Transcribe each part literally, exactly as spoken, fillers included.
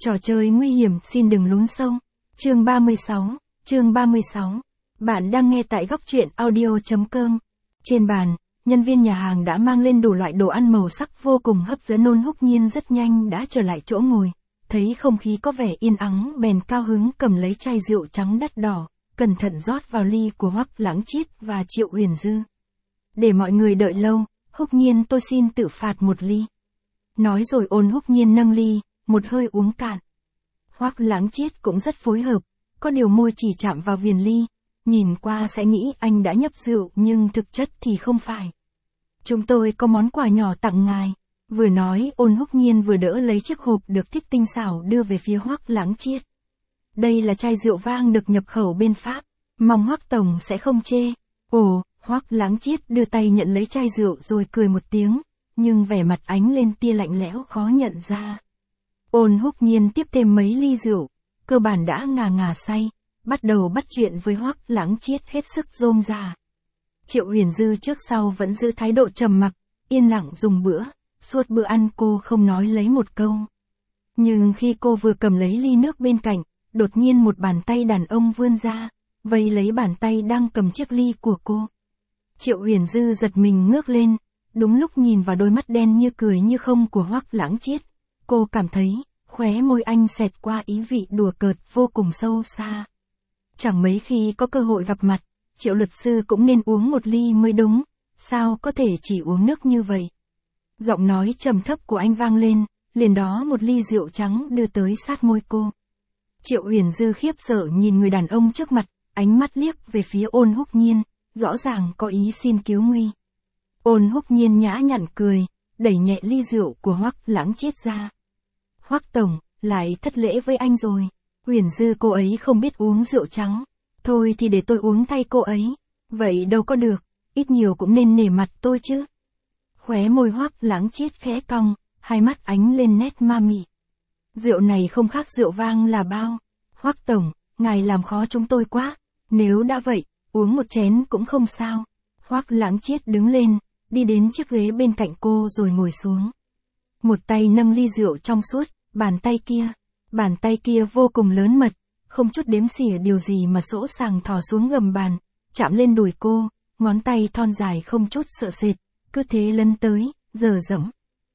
Trò chơi nguy hiểm xin đừng lún sâu. Chương ba mươi sáu, chương ba mươi sáu. Bạn đang nghe tại góc truyện audio.com. Trên bàn, nhân viên nhà hàng đã mang lên đủ loại đồ ăn màu sắc vô cùng hấp dẫn. Ôn Húc Nhiên rất nhanh đã trở lại chỗ ngồi, thấy không khí có vẻ yên ắng bèn cao hứng cầm lấy chai rượu trắng đắt đỏ, cẩn thận rót vào ly của Hoắc Lãng Chiết và Triệu Huyền Dư. Để mọi người đợi lâu, Húc Nhiên tôi xin tự phạt một ly. Nói rồi Ôn Húc Nhiên nâng ly, một hơi uống cạn. Hoắc Lãng Chiết cũng rất phối hợp, có điều môi chỉ chạm vào viền ly, nhìn qua sẽ nghĩ anh đã nhấp rượu nhưng thực chất thì không phải. Chúng tôi có món quà nhỏ tặng ngài. Vừa nói Ôn Húc Nhiên vừa đỡ lấy chiếc hộp được thích tinh xảo đưa về phía Hoắc Lãng Chiết. Đây là chai rượu vang được nhập khẩu bên Pháp, mong Hoắc tổng sẽ không chê. Ồ, Hoắc Lãng Chiết đưa tay nhận lấy chai rượu rồi cười một tiếng, nhưng vẻ mặt ánh lên tia lạnh lẽo khó nhận ra. Ôn Húc Nhiên tiếp thêm mấy ly rượu, cơ bản đã ngà ngà say, bắt đầu bắt chuyện với Hoắc Lãng Chiết hết sức rôm rả. Triệu Huyền Dư trước sau vẫn giữ thái độ trầm mặc, yên lặng dùng bữa, suốt bữa ăn cô không nói lấy một câu. Nhưng khi cô vừa cầm lấy ly nước bên cạnh, đột nhiên một bàn tay đàn ông vươn ra, vây lấy bàn tay đang cầm chiếc ly của cô. Triệu Huyền Dư giật mình ngước lên, đúng lúc nhìn vào đôi mắt đen như cười như không của Hoắc Lãng Chiết, cô cảm thấy khóe môi anh xẹt qua ý vị đùa cợt vô cùng sâu xa. Chẳng mấy khi có cơ hội gặp mặt, Triệu luật sư cũng nên uống một ly mới đúng, sao có thể chỉ uống nước như vậy. Giọng nói trầm thấp của anh vang lên, liền đó một ly rượu trắng đưa tới sát môi cô. Triệu Huyền Dư khiếp sợ nhìn người đàn ông trước mặt, ánh mắt liếc về phía Ôn Húc Nhiên, rõ ràng có ý xin cứu nguy. Ôn Húc Nhiên nhã nhặn cười, đẩy nhẹ ly rượu của Hoắc Lãng Chiết ra. Hoắc tổng, lại thất lễ với anh rồi. Huyền Dư cô ấy không biết uống rượu trắng. Thôi thì để tôi uống thay cô ấy. Vậy đâu có được, ít nhiều cũng nên nể mặt tôi chứ. Khóe môi Hoắc Lãng Chiết khẽ cong, hai mắt ánh lên nét ma mị. Rượu này không khác rượu vang là bao. Hoắc tổng, ngài làm khó chúng tôi quá. Nếu đã vậy, uống một chén cũng không sao. Hoắc Lãng Chiết đứng lên, đi đến chiếc ghế bên cạnh cô rồi ngồi xuống. Một tay nâng ly rượu trong suốt, bàn tay kia, bàn tay kia vô cùng lớn mật, không chút đếm xỉa điều gì mà sỗ sàng thò xuống gầm bàn, chạm lên đùi cô, ngón tay thon dài không chút sợ sệt, cứ thế lấn tới, dờ dẫm.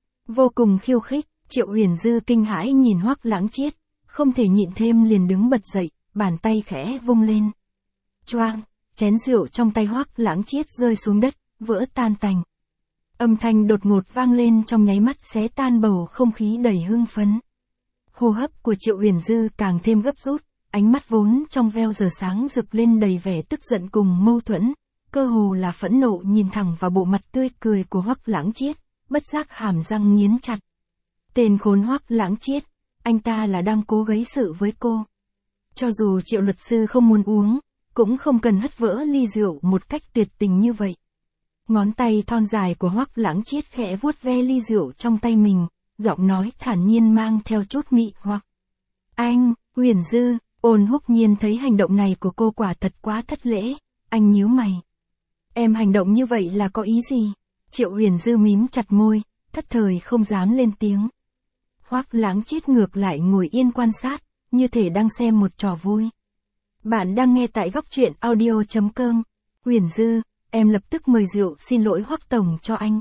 Vô cùng khiêu khích, Triệu Huyền Dư kinh hãi nhìn Hoắc Lãng Chiết, không thể nhịn thêm liền đứng bật dậy, bàn tay khẽ vung lên. Choang, chén rượu trong tay Hoắc Lãng Chiết rơi xuống đất, vỡ tan tành. Âm thanh đột ngột vang lên trong nháy mắt xé tan bầu không khí đầy hưng phấn. Hô hấp của Triệu Huyền Dư càng thêm gấp rút, ánh mắt vốn trong veo giờ sáng rực lên đầy vẻ tức giận cùng mâu thuẫn, cơ hồ là phẫn nộ nhìn thẳng vào bộ mặt tươi cười của Hoắc Lãng Chiết, bất giác hàm răng nghiến chặt. Tên khốn Hoắc Lãng Chiết, anh ta là đang cố gây sự với cô. Cho dù Triệu luật sư không muốn uống, cũng không cần hất vỡ ly rượu một cách tuyệt tình như vậy. Ngón tay thon dài của Hoắc Lãng Chiết khẽ vuốt ve ly rượu trong tay mình, giọng nói thản nhiên mang theo chút mị hoặc. Anh, Huyền Dư, Ôn Húc Nhiên thấy hành động này của cô quả thật quá thất lễ, anh nhíu mày. Em hành động như vậy là có ý gì? Triệu Huyền Dư mím chặt môi, thất thời không dám lên tiếng. Hoắc Lãng Chiết ngược lại ngồi yên quan sát, như thể đang xem một trò vui. Bạn đang nghe tại góc truyện audio.com. Huyền Dư, em lập tức mời rượu xin lỗi Hoắc tổng cho anh.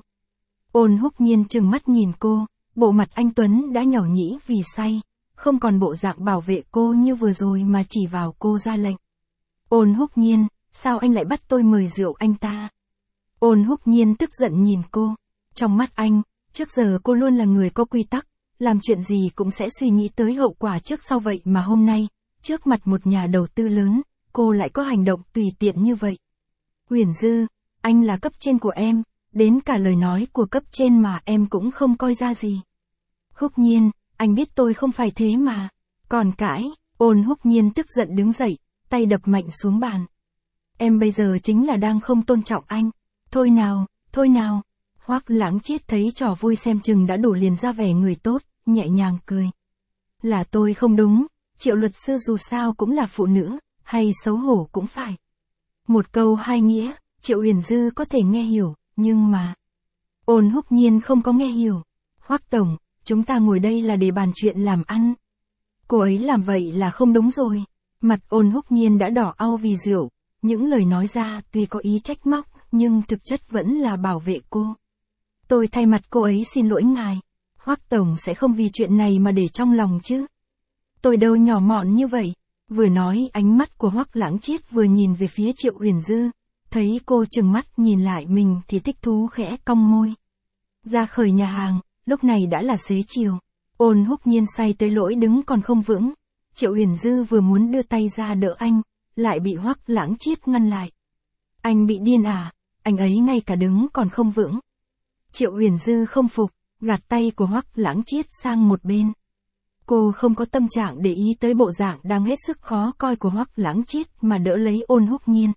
Ôn Húc Nhiên trừng mắt nhìn cô, bộ mặt anh tuấn đã nhỏ nhĩ vì say, không còn bộ dạng bảo vệ cô như vừa rồi mà chỉ vào cô ra lệnh. Ôn Húc Nhiên, sao anh lại bắt tôi mời rượu anh ta? Ôn Húc Nhiên tức giận nhìn cô, trong mắt anh, trước giờ cô luôn là người có quy tắc, làm chuyện gì cũng sẽ suy nghĩ tới hậu quả trước sau vậy mà hôm nay, trước mặt một nhà đầu tư lớn, cô lại có hành động tùy tiện như vậy. Huyền Dư, anh là cấp trên của em, đến cả lời nói của cấp trên mà em cũng không coi ra gì. Húc Nhiên, anh biết tôi không phải thế mà. Còn cãi, Ôn Húc Nhiên tức giận đứng dậy, tay đập mạnh xuống bàn. Em bây giờ chính là đang không tôn trọng anh. Thôi nào, thôi nào. Hoắc Lãng Chiết thấy trò vui xem chừng đã đủ liền ra vẻ người tốt, nhẹ nhàng cười. Là tôi không đúng, Triệu luật sư dù sao cũng là phụ nữ, hay xấu hổ cũng phải. Một câu hai nghĩa, Triệu Huyền Dư có thể nghe hiểu, nhưng mà... Ôn Húc Nhiên không có nghe hiểu. Hoắc tổng, chúng ta ngồi đây là để bàn chuyện làm ăn. Cô ấy làm vậy là không đúng rồi. Mặt Ôn Húc Nhiên đã đỏ au vì rượu, những lời nói ra tuy có ý trách móc, nhưng thực chất vẫn là bảo vệ cô. Tôi thay mặt cô ấy xin lỗi ngài. Hoắc tổng sẽ không vì chuyện này mà để trong lòng chứ. Tôi đâu nhỏ mọn như vậy. Vừa nói, ánh mắt của Hoắc Lãng Chiết vừa nhìn về phía Triệu Uyển Dư, thấy cô trừng mắt nhìn lại mình thì thích thú khẽ cong môi. Ra khỏi nhà hàng, lúc này đã là xế chiều. Ôn Húc Nhiên say tới lỗi đứng còn không vững. Triệu Uyển Dư vừa muốn đưa tay ra đỡ anh, lại bị Hoắc Lãng Chiết ngăn lại. Anh bị điên à? Anh ấy ngay cả đứng còn không vững. Triệu Uyển Dư không phục, gạt tay của Hoắc Lãng Chiết sang một bên. Cô không có tâm trạng để ý tới bộ dạng đang hết sức khó coi của Hoắc Lãng Chiết mà đỡ lấy Ôn Húc Nhiên.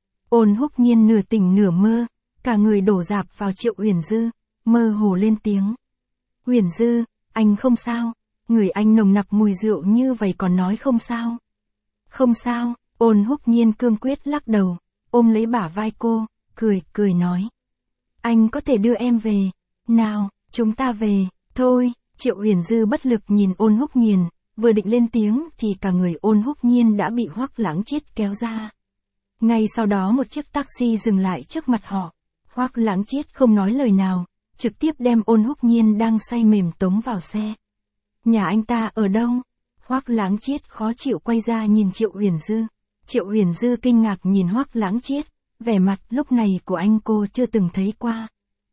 Ôn Húc Nhiên nửa tỉnh nửa mơ, cả người đổ dạp vào Triệu Uyển Dư, mơ hồ lên tiếng. Uyển Dư, anh không sao, người anh nồng nặc mùi rượu như vậy còn nói không sao. Không sao, Ôn Húc Nhiên cương quyết lắc đầu, ôm lấy bả vai cô, cười, cười nói. Anh có thể đưa em về, nào, chúng ta về, thôi. Triệu Uyển Dư bất lực nhìn Ôn Húc Nhiên, vừa định lên tiếng thì cả người Ôn Húc Nhiên đã bị Hoắc Lãng Chiết kéo ra. Ngay sau đó một chiếc taxi dừng lại trước mặt họ. Hoắc Lãng Chiết không nói lời nào, trực tiếp đem Ôn Húc Nhiên đang say mềm tống vào xe. Nhà anh ta ở đâu? Hoắc Lãng Chiết khó chịu quay ra nhìn Triệu Uyển Dư. Triệu Uyển Dư kinh ngạc nhìn Hoắc Lãng Chiết, vẻ mặt lúc này của anh cô chưa từng thấy qua.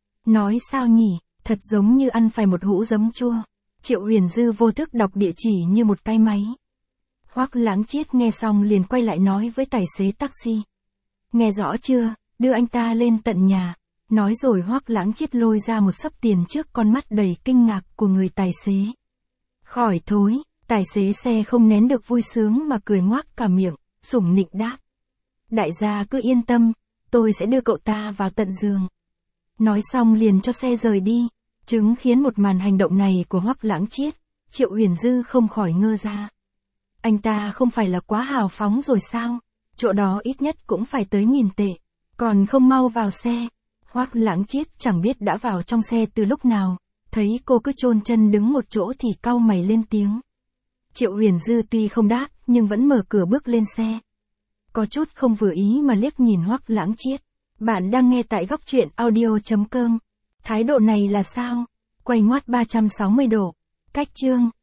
Nói sao nhỉ? Thật giống như ăn phải một hũ giấm chua. Triệu Uyển Dư vô thức đọc địa chỉ như một cái máy. Hoắc Lãng Chiết nghe xong liền quay lại nói với tài xế taxi. Nghe rõ chưa, đưa anh ta lên tận nhà. Nói rồi Hoắc Lãng Chiết lôi ra một xấp tiền trước con mắt đầy kinh ngạc của người tài xế. Khỏi thối, tài xế xe không nén được vui sướng mà cười ngoác cả miệng, sủng nịnh đáp. Đại gia cứ yên tâm, tôi sẽ đưa cậu ta vào tận giường. Nói xong liền cho xe rời đi. Chứng khiến một màn hành động này của Hoắc Lãng Chiết, Triệu Uyển Dư không khỏi ngơ ra. Anh ta không phải là quá hào phóng rồi sao? Chỗ đó ít nhất cũng phải tới nghìn tệ, còn không mau vào xe. Hoắc Lãng Chiết chẳng biết đã vào trong xe từ lúc nào, thấy cô cứ chôn chân đứng một chỗ thì cau mày lên tiếng. Triệu Uyển Dư tuy không đáp nhưng vẫn mở cửa bước lên xe. Có chút không vừa ý mà liếc nhìn Hoắc Lãng Chiết. Bạn đang nghe tại góc truyện audio chấm com. Thái độ này là sao? Quay ngoắt ba trăm sáu mươi độ. Cách chương.